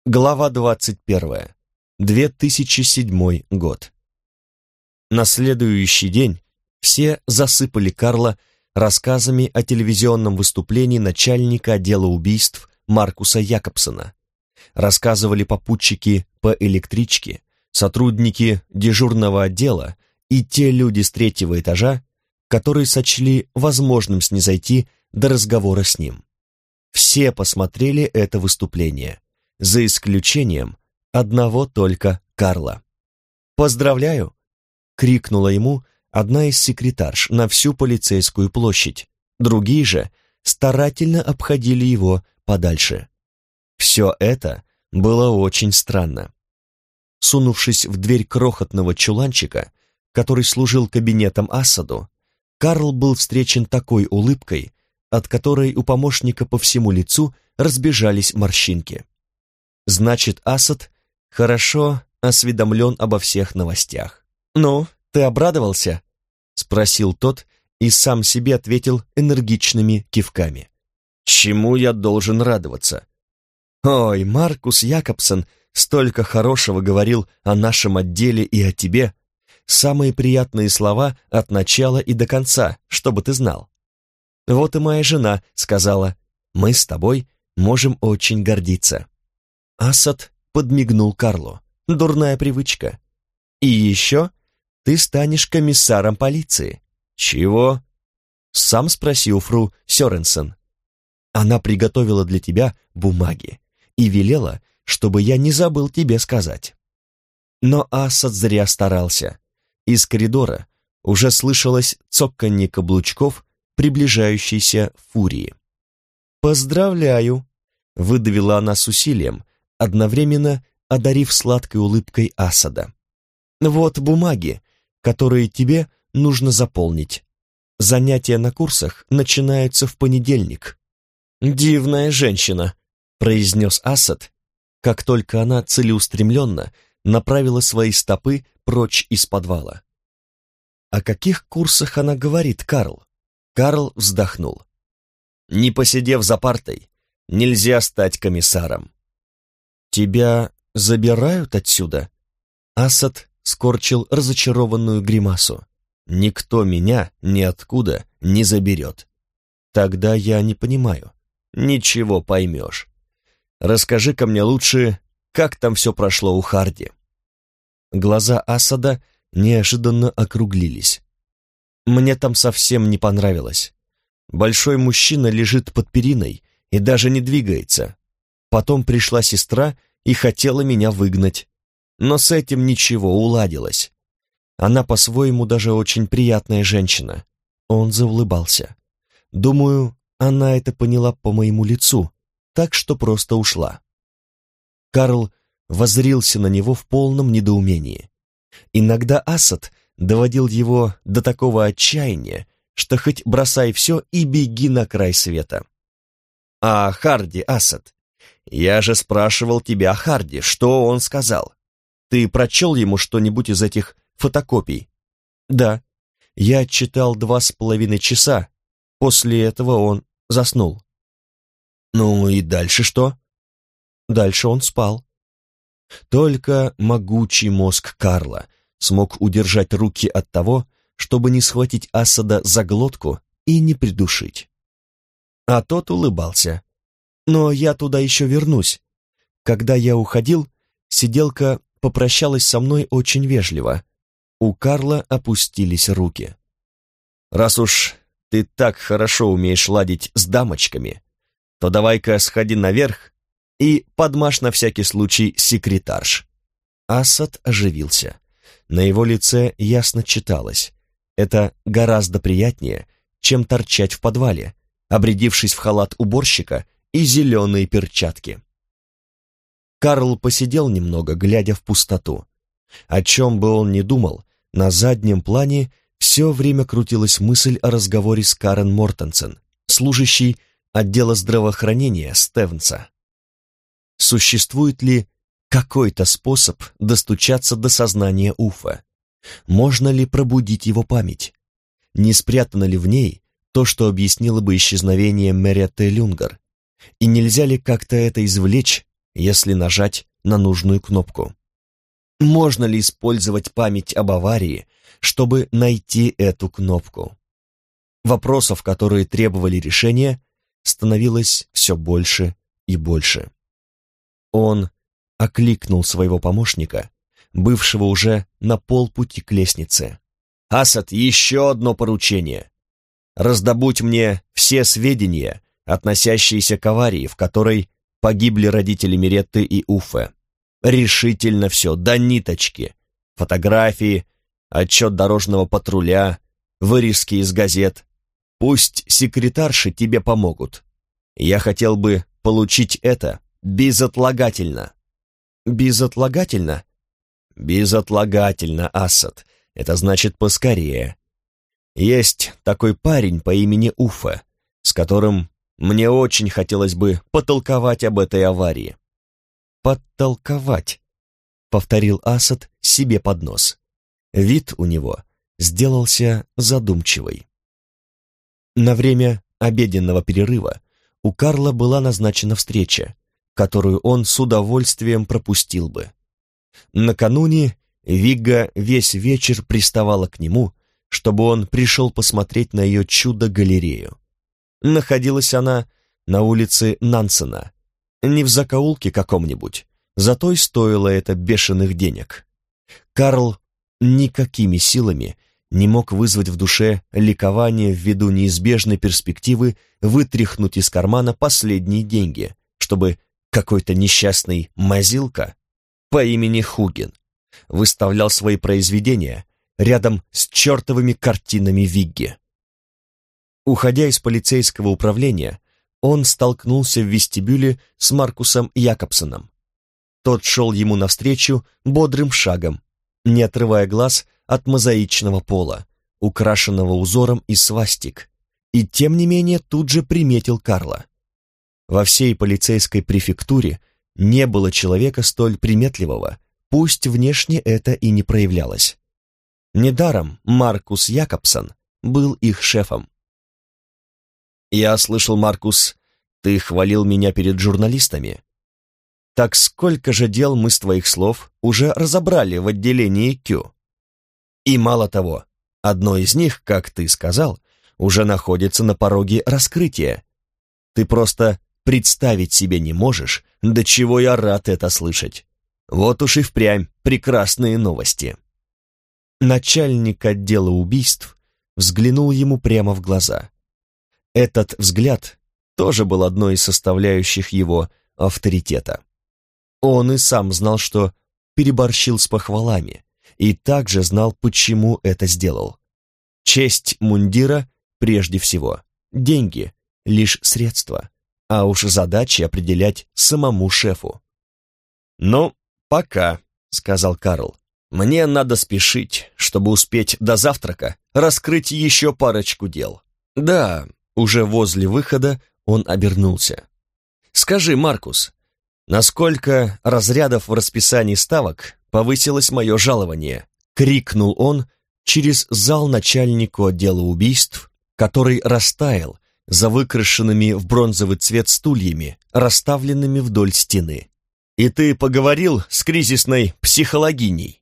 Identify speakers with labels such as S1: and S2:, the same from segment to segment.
S1: Глава 21. 2007 год. На следующий день все засыпали Карла рассказами о телевизионном выступлении начальника отдела убийств Маркуса Якобсона. Рассказывали попутчики по электричке, сотрудники дежурного отдела и те люди с третьего этажа, которые сочли возможным снизойти до разговора с ним. Все посмотрели это выступление, за исключением одного только Карла. «Поздравляю!» — крикнула ему одна из секретарш на всю полицейскую площадь. Другие же старательно обходили его подальше. Все это было очень странно. Сунувшись в дверь крохотного чуланчика, который служил кабинетом Асаду, Карл был встречен такой улыбкой, от которой у помощника по всему лицу разбежались морщинки. Значит, Асад хорошо осведомлен обо всех новостях. «Ну, ты обрадовался?» — спросил тот и сам себе ответил энергичными кивками. «Чему я должен радоваться?» «Ой, Маркус Якобсон столько хорошего говорил о нашем отделе и о тебе. Самые приятные слова от начала и до конца, чтобы ты знал. Вот и моя жена сказала, мы с тобой можем очень гордиться». Асад подмигнул Карлу. «Дурная привычка. И еще ты станешь комиссаром полиции». «Чего?» Сам спросил фру Сёренсен. «Она приготовила для тебя бумаги и велела, чтобы я не забыл тебе сказать». Но Асад зря старался. Из коридора уже слышалось цоканье каблучков приближающейся фурии. «Поздравляю!» — выдавила она с усилием, одновременно одарив сладкой улыбкой Асада. «Вот бумаги, которые тебе нужно заполнить. Занятия на курсах начинаются в понедельник». «Дивная женщина», — произнес Асад, как только она целеустремленно направила свои стопы прочь из подвала. «О каких курсах она говорит, Карл?» Карл вздохнул. «Не посидев за партой, нельзя стать комиссаром». «Тебя забирают отсюда?» Асад скорчил разочарованную гримасу. «Никто меня ниоткуда не заберет». «Тогда я не понимаю». «Ничего поймешь. Расскажи-ка мне лучше, как там все прошло у Харди». Глаза Асада неожиданно округлились. «Мне там совсем не понравилось. Большой мужчина лежит под периной и даже не двигается. Потом пришла сестра и хотела меня выгнать. Но с этим ничего, уладилось. Она по-своему даже очень приятная женщина». Он заулыбался. «Думаю, она это поняла по моему лицу, так что просто ушла». Карл воззрился на него в полном недоумении. Иногда Асад доводил его до такого отчаяния, что хоть бросай все и беги на край света. «А Харди, Асад, я же спрашивал тебя о Харди, что он сказал? Ты прочел ему что-нибудь из этих фотокопий?» «Да, я читал 2,5 часа, после этого он заснул». «Ну и дальше что?» «Дальше он спал». Только могучий мозг Карла смог удержать руки от того, чтобы не схватить Асада за глотку и не придушить. А тот улыбался. «Но я туда еще вернусь. Когда я уходил, сиделка попрощалась со мной очень вежливо». У Карла опустились руки. «Раз уж ты так хорошо умеешь ладить с дамочками, то давай-ка сходи наверх и подмажь на всякий случай секретарш». Асад оживился. На его лице ясно читалось: это гораздо приятнее, чем торчать в подвале, обрядившись в халат уборщика и зеленые перчатки. Карл посидел немного, глядя в пустоту. О чем бы он ни думал, на заднем плане все время крутилась мысль о разговоре с Карен Мортенсен, служащей отдела здравоохранения Стевенса. Существует ли какой-то способ достучаться до сознания Уфа? Можно ли пробудить его память? Не спрятано ли в ней то, что объяснило бы исчезновение Меретте Люнгар? И нельзя ли как-то это извлечь если нажать на нужную кнопку. Можно ли использовать память об аварии, чтобы найти эту кнопку? Вопросов, которые требовали решения, становилось все больше и больше. Он окликнул своего помощника, бывшего уже на полпути к лестнице. «Асад, еще одно поручение. Раздобудь мне все сведения, относящиеся к аварии, в которой погибли родители Миретты и Уффе. Решительно все, до ниточки. Фотографии, отчет дорожного патруля, вырезки из газет. Пусть секретарши тебе помогут. Я хотел бы получить это безотлагательно». «Безотлагательно?» «Безотлагательно, Асад. Это значит поскорее. Есть такой парень по имени Уффе, с которым мне очень хотелось бы потолковать об этой аварии». «Подтолковать», — повторил Асад себе под нос. Вид у него сделался задумчивый. На время обеденного перерыва у Карла была назначена встреча, которую он с удовольствием пропустил бы. Накануне Вигга весь вечер приставала к нему, чтобы он пришел посмотреть на ее чудо-галерею. Находилась она на улице Нансена, не в закоулке каком-нибудь, зато и стоило это бешеных денег. Карл никакими силами не мог вызвать в душе ликование ввиду неизбежной перспективы вытряхнуть из кармана последние деньги, чтобы какой-то несчастный мазилка по имени Хугин выставлял свои произведения рядом с чертовыми картинами Вигги. Уходя из полицейского управления, он столкнулся в вестибюле с Маркусом Якобсоном. Тот шел ему навстречу бодрым шагом, не отрывая глаз от мозаичного пола, украшенного узором из свастик, и тем не менее тут же приметил Карла. Во всей полицейской префектуре не было человека столь приметливого, пусть внешне это и не проявлялось. Недаром Маркус Якобсон был их шефом. «Я слышал, Маркус, ты хвалил меня перед журналистами. Так сколько же дел мы с твоих слов уже разобрали в отделении Q? И мало того, одно из них, как ты сказал, уже находится на пороге раскрытия. Ты просто представить себе не можешь, до чего я рад это слышать. Вот уж и впрямь прекрасные новости». Начальник отдела убийств взглянул ему прямо в глаза. Этот взгляд тоже был одной из составляющих его авторитета. Он и сам знал, что переборщил с похвалами, и также знал, почему это сделал. Честь мундира прежде всего, деньги — лишь средства, а уж задачи определять самому шефу. «Ну, пока», — сказал Карл. «Мне надо спешить, чтобы успеть до завтрака раскрыть еще парочку дел». «Да», уже возле выхода он обернулся. «Скажи, Маркус, насколько разрядов в расписании ставок повысилось мое жалование?» — крикнул он через зал начальнику отдела убийств, который растаял за выкрашенными в бронзовый цвет стульями, расставленными вдоль стены. «И ты поговорил с кризисной психологиней?»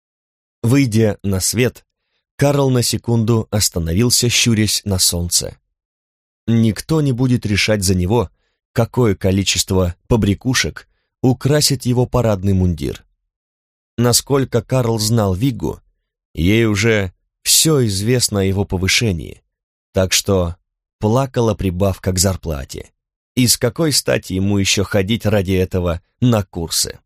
S1: Выйдя на свет, Карл на секунду остановился, щурясь на солнце. Никто не будет решать за него, какое количество побрякушек украсит его парадный мундир. Насколько Карл знал Виггу, ей уже все известно о его повышении, так что плакала прибавка к зарплате. И с какой стати ему еще ходить ради этого на курсы?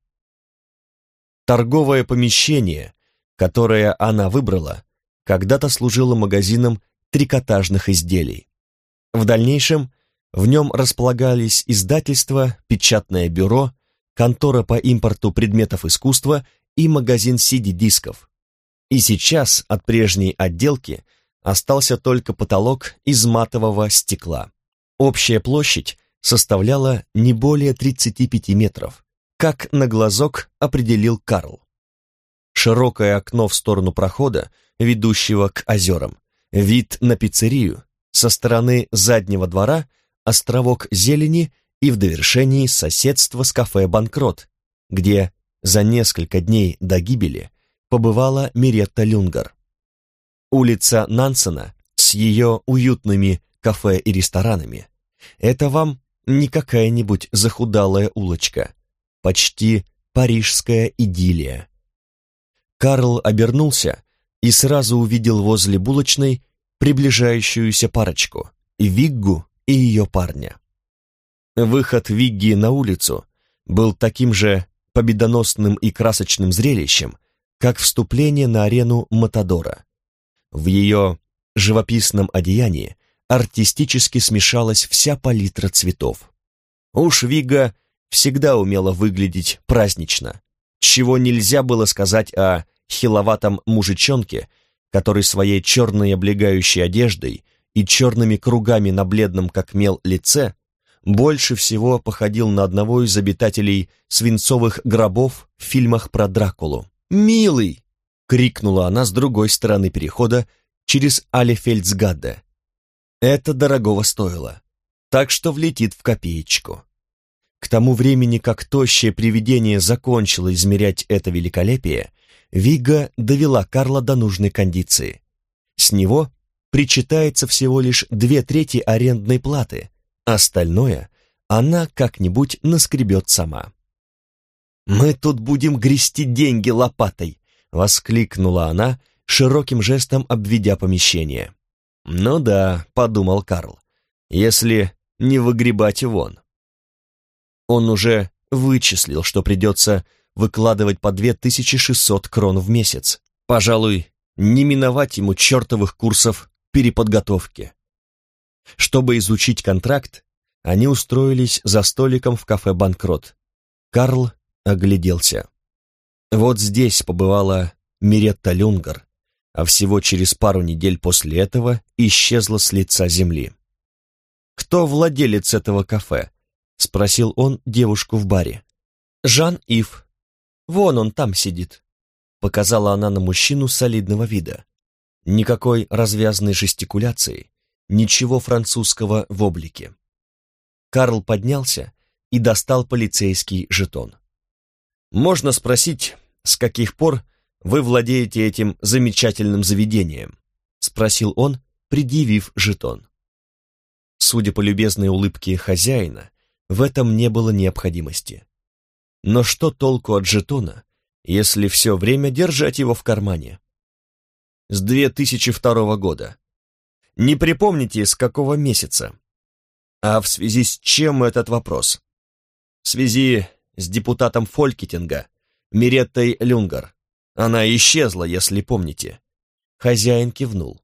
S1: Торговое помещение, которое она выбрала, когда-то служило магазином трикотажных изделий. В дальнейшем в нем располагались издательство, печатное бюро, контора по импорту предметов искусства и магазин CD-дисков. И сейчас от прежней отделки остался только потолок из матового стекла. Общая площадь составляла не более 35 метров, как на глазок определил Карл. Широкое окно в сторону прохода, ведущего к озерам, вид на пиццерию, со стороны заднего двора островок зелени и в довершении соседство с кафе «Банкрот», где за несколько дней до гибели побывала Миретта Люнгар. Улица Нансена с ее уютными кафе и ресторанами — это вам не какая-нибудь захудалая улочка, почти парижская идиллия. Карл обернулся и сразу увидел возле булочной приближающуюся парочку — Виггу и ее парня. Выход Вигги на улицу был таким же победоносным и красочным зрелищем, как вступление на арену Матадора. В ее живописном одеянии артистически смешалась вся палитра цветов. Уж Вигга всегда умела выглядеть празднично, чего нельзя было сказать о хиловатом мужичонке, который своей черной облегающей одеждой и черными кругами на бледном как мел лице больше всего походил на одного из обитателей свинцовых гробов в фильмах про Дракулу. «Милый!» — крикнула она с другой стороны перехода через Алефельдсгадде. Это дорогого стоило, так что влетит в копеечку. К тому времени, как тощее привидение закончило измерять это великолепие, Вигга довела Карла до нужной кондиции. С него причитается всего лишь 2/3 арендной платы, остальное она как-нибудь наскребет сама. «Мы тут будем грести деньги лопатой!» — воскликнула она, широким жестом обведя помещение. «Ну да», — подумал Карл, — «если не выгребать вон». Он уже вычислил, что придется выкладывать по 2600 крон в месяц. Пожалуй, не миновать ему чертовых курсов переподготовки. Чтобы изучить контракт, они устроились за столиком в кафе «Банкрот». Карл огляделся. Вот здесь побывала Миретта Люнгар, а всего через пару недель после этого исчезла с лица земли. «Кто владелец этого кафе?» — спросил он девушку в баре. «Жан-Ив. Вон он там сидит», — показала она на мужчину солидного вида. Никакой развязной жестикуляции, ничего французского в облике. Карл поднялся и достал полицейский жетон. «Можно спросить, с каких пор вы владеете этим замечательным заведением?» — спросил он, предъявив жетон. Судя по любезной улыбке хозяина, в этом не было необходимости. Но что толку от жетона, если все время держать его в кармане? С 2002 года. Не припомните, с какого месяца? А в связи с чем этот вопрос? В связи с депутатом Фолькетинга, Миреттой Люнгар. Она исчезла, если помните. Хозяин кивнул.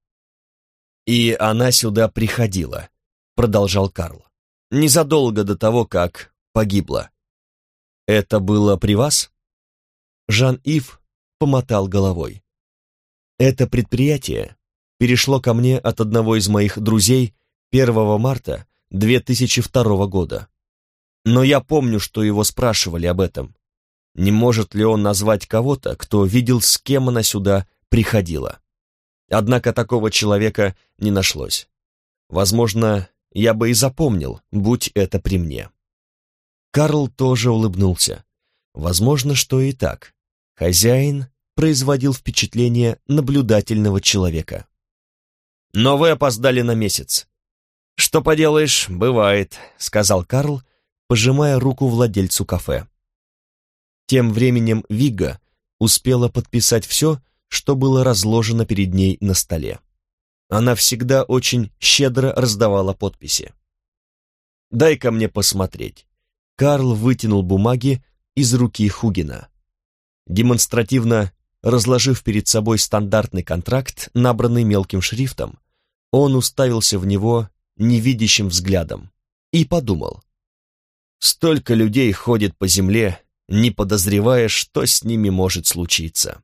S1: И она сюда приходила, продолжал Карл, незадолго до того, как погибла. Это было при вас? Жан-Ив помотал головой. Это предприятие перешло ко мне от одного из моих друзей 1 марта 2002 года. Но я помню, что его спрашивали об этом. Не может ли он назвать кого-то, кто видел, с кем она сюда приходила? Однако такого человека не нашлось. Возможно, я бы и запомнил, будь это при мне. Карл тоже улыбнулся. Возможно, что и так. Хозяин производил впечатление наблюдательного человека. «Но вы опоздали на месяц». «Что поделаешь, бывает», — сказал Карл, пожимая руку владельцу кафе. Тем временем Вигга успела подписать все, что было разложено перед ней на столе. Она всегда очень щедро раздавала подписи. «Дай-ка мне посмотреть». Карл вытянул бумаги из руки Хугина. Демонстративно разложив перед собой стандартный контракт, набранный мелким шрифтом, он уставился в него невидящим взглядом и подумал. Столько людей ходит по земле, не подозревая, что с ними может случиться.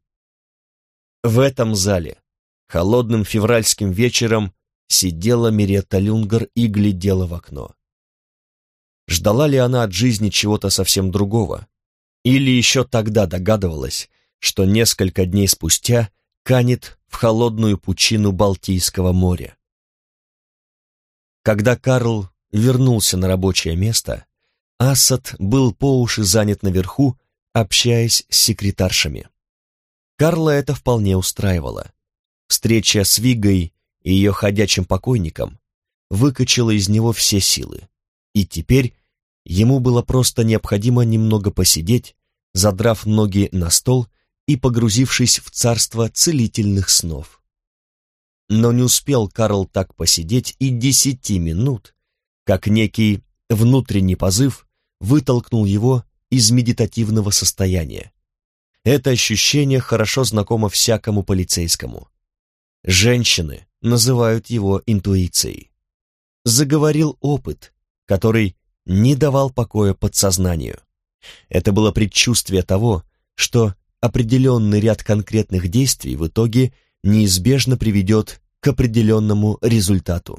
S1: В этом зале холодным февральским вечером сидела Миретта Люнгар и глядела в окно. Ждала ли она от жизни чего-то совсем другого? Или еще тогда догадывалась, что несколько дней спустя канет в холодную пучину Балтийского моря? Когда Карл вернулся на рабочее место, Ассад был по уши занят наверху, общаясь с секретаршами. Карла это вполне устраивало. Встреча с Виггой и ее ходячим покойником выкачала из него все силы, и теперь ему было просто необходимо немного посидеть, задрав ноги на стол и погрузившись в царство целительных снов. Но не успел Карл так посидеть и 10 минут, как некий внутренний позыв вытолкнул его из медитативного состояния. Это ощущение хорошо знакомо всякому полицейскому. Женщины называют его интуицией. Заговорил опыт, который не давал покоя подсознанию. Это было предчувствие того, что определенный ряд конкретных действий в итоге неизбежно приведет к определенному результату.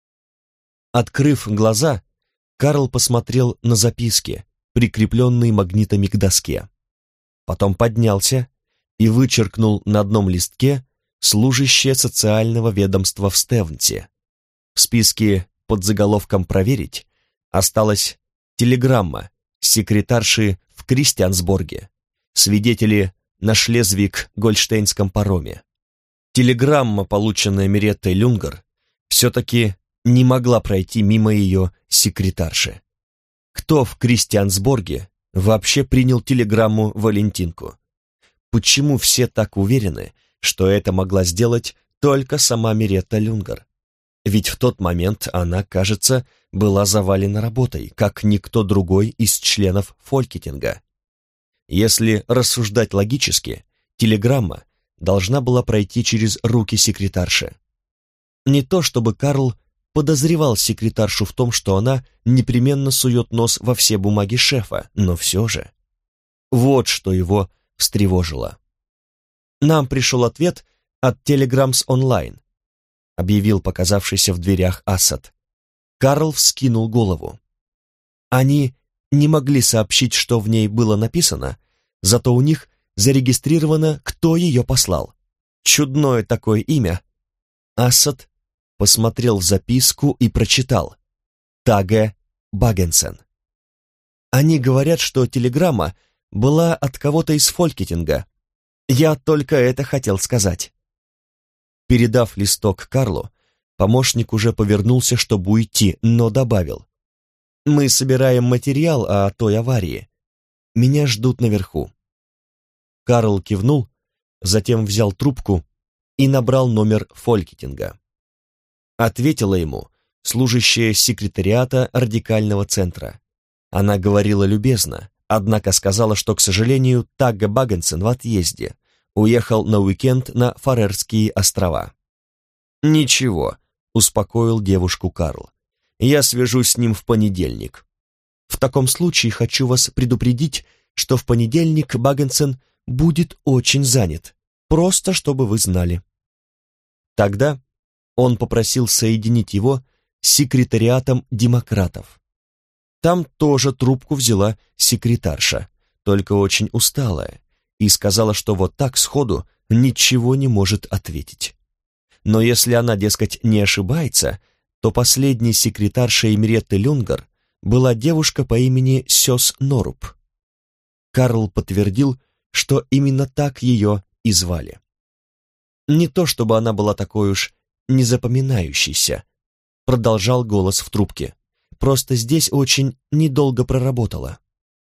S1: Открыв глаза, Карл посмотрел на записки, прикрепленные магнитами к доске. Потом поднялся и вычеркнул на одном листке служащее социального ведомства в Стевнсе. В списке под заголовком «Проверить» осталась телеграмма секретарши в Кристиансборге, свидетели на Шлезвиг-Гольштейнском пароме. Телеграмма, полученная Мереттой Люнгер, все-таки не могла пройти мимо ее секретарши. Кто в Кристиансборге вообще принял телеграмму Валентинку? Почему все так уверены, что это могла сделать только сама Меретта Люнгер? Ведь в тот момент она, кажется, была завалена работой, как никто другой из членов Фолькетинга. Если рассуждать логически, телеграмма должна была пройти через руки секретарши. Не то чтобы Карл подозревал секретаршу в том, что она непременно сует нос во все бумаги шефа, но все же. Вот что его встревожило. «Нам пришел ответ от Telegrams Online», объявил показавшийся в дверях Ассад. Карл вскинул голову. Они не могли сообщить, что в ней было написано, зато у них зарегистрировано, кто ее послал. Чудное такое имя. Ассад посмотрел в записку и прочитал: Таге Багенсен. Они говорят, что телеграмма была от кого-то из Фолькетинга. Я только это хотел сказать. Передав листок Карлу, помощник уже повернулся, чтобы уйти, но добавил: «Мы собираем материал о той аварии. Меня ждут наверху». Карл кивнул, затем взял трубку и набрал номер Фолькетинга. Ответила ему служащая секретариата радикального центра. Она говорила любезно, однако сказала, что, к сожалению, Тагге Багенсен в отъезде, уехал на уикенд на Фарерские острова. «Ничего», — успокоил девушку Карл, — «я свяжусь с ним в понедельник. В таком случае хочу вас предупредить, что в понедельник Багенсен будет очень занят, просто чтобы вы знали». Тогда он попросил соединить его с секретариатом демократов. Там тоже трубку взяла секретарша, только очень усталая, и сказала, что вот так сходу ничего не может ответить. Но если она, дескать, не ошибается, то последней секретаршей Меретты Люнгер была девушка по имени Сёс Норуб. Карл подтвердил, что именно так ее и звали. Не то чтобы она была такой уж незапоминающейся, продолжал голос в трубке, просто здесь очень недолго проработала.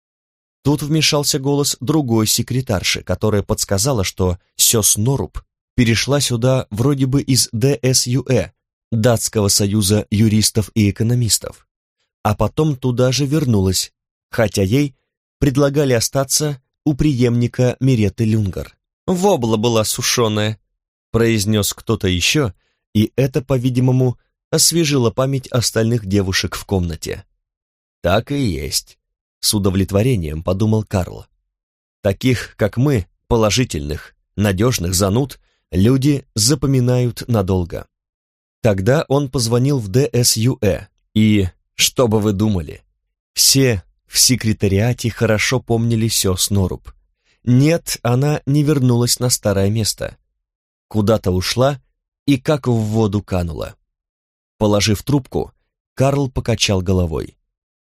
S1: Тут вмешался голос другой секретарши, которая подсказала, что Сёс Норуб перешла сюда вроде бы из ДСЮЭ, Датского союза юристов и экономистов, а потом туда же вернулась, хотя ей предлагали остаться у преемника Меретты Люнгер. «Вобла была сушеная», — произнес кто-то еще, и это, по-видимому, освежило память остальных девушек в комнате. «Так и есть», — с удовлетворением подумал Карл. «Таких, как мы, положительных, надежных зануд, люди запоминают надолго». Тогда он позвонил в ДСЮЭ, и, что бы вы думали, все в секретариате хорошо помнили Сёс Норуб. Нет, она не вернулась на старое место. Куда-то ушла и как в воду канула. Положив трубку, Карл покачал головой.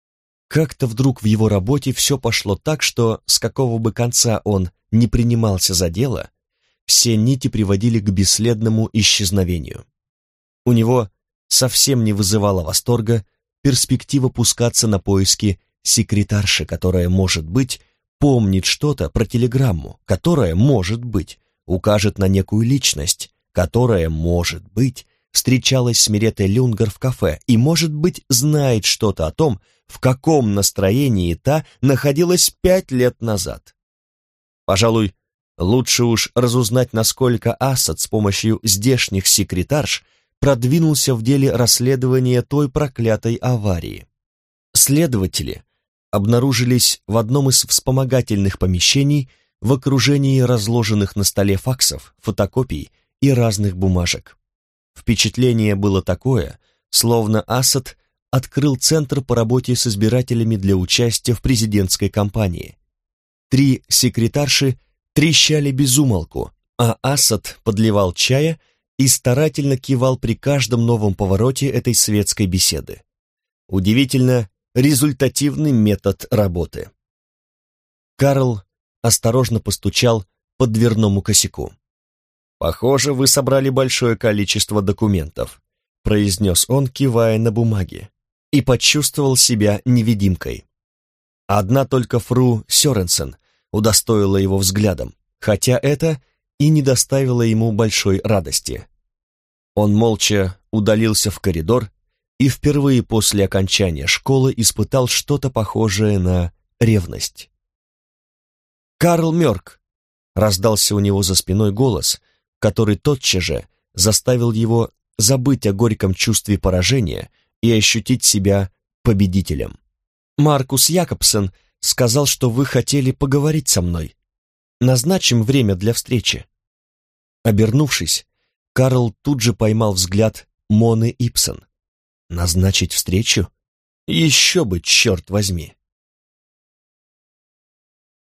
S1: Как-то вдруг в его работе все пошло так, что с какого бы конца он не принимался за дело, все нити приводили к бесследному исчезновению. У него совсем не вызывала восторга перспектива пускаться на поиски секретарши, которая, может быть, помнит что-то про телеграмму, которая, может быть, укажет на некую личность, которая, может быть, встречалась с Миретой Люнгер в кафе и, может быть, знает что-то о том, в каком настроении та находилась 5 лет назад. Пожалуй, лучше уж разузнать, насколько Асад с помощью здешних секретарш продвинулся в деле расследования той проклятой аварии. Следователи обнаружились в одном из вспомогательных помещений в окружении разложенных на столе факсов, фотокопий и разных бумажек. Впечатление было такое, словно Асад открыл центр по работе с избирателями для участия в президентской кампании. 3 секретарши трещали без умолку, а Асад подливал чая и старательно кивал при каждом новом повороте этой светской беседы. Удивительно результативный метод работы. Карл осторожно постучал по дверному косяку. «Похоже, вы собрали большое количество документов», произнес он, кивая на бумаги, и почувствовал себя невидимкой. Одна только фру Сёренсен удостоила его взглядом, хотя это и не доставило ему большой радости. Он молча удалился в коридор и впервые после окончания школы испытал что-то похожее на ревность. «Карл Мёрк!» — раздался у него за спиной голос, который тотчас же заставил его забыть о горьком чувстве поражения и ощутить себя победителем. «Маркус Якобсен сказал, что вы хотели поговорить со мной. Назначим время для встречи». Обернувшись, Карл тут же поймал взгляд Моны Ипсон. «Назначить встречу? Еще бы, черт возьми!»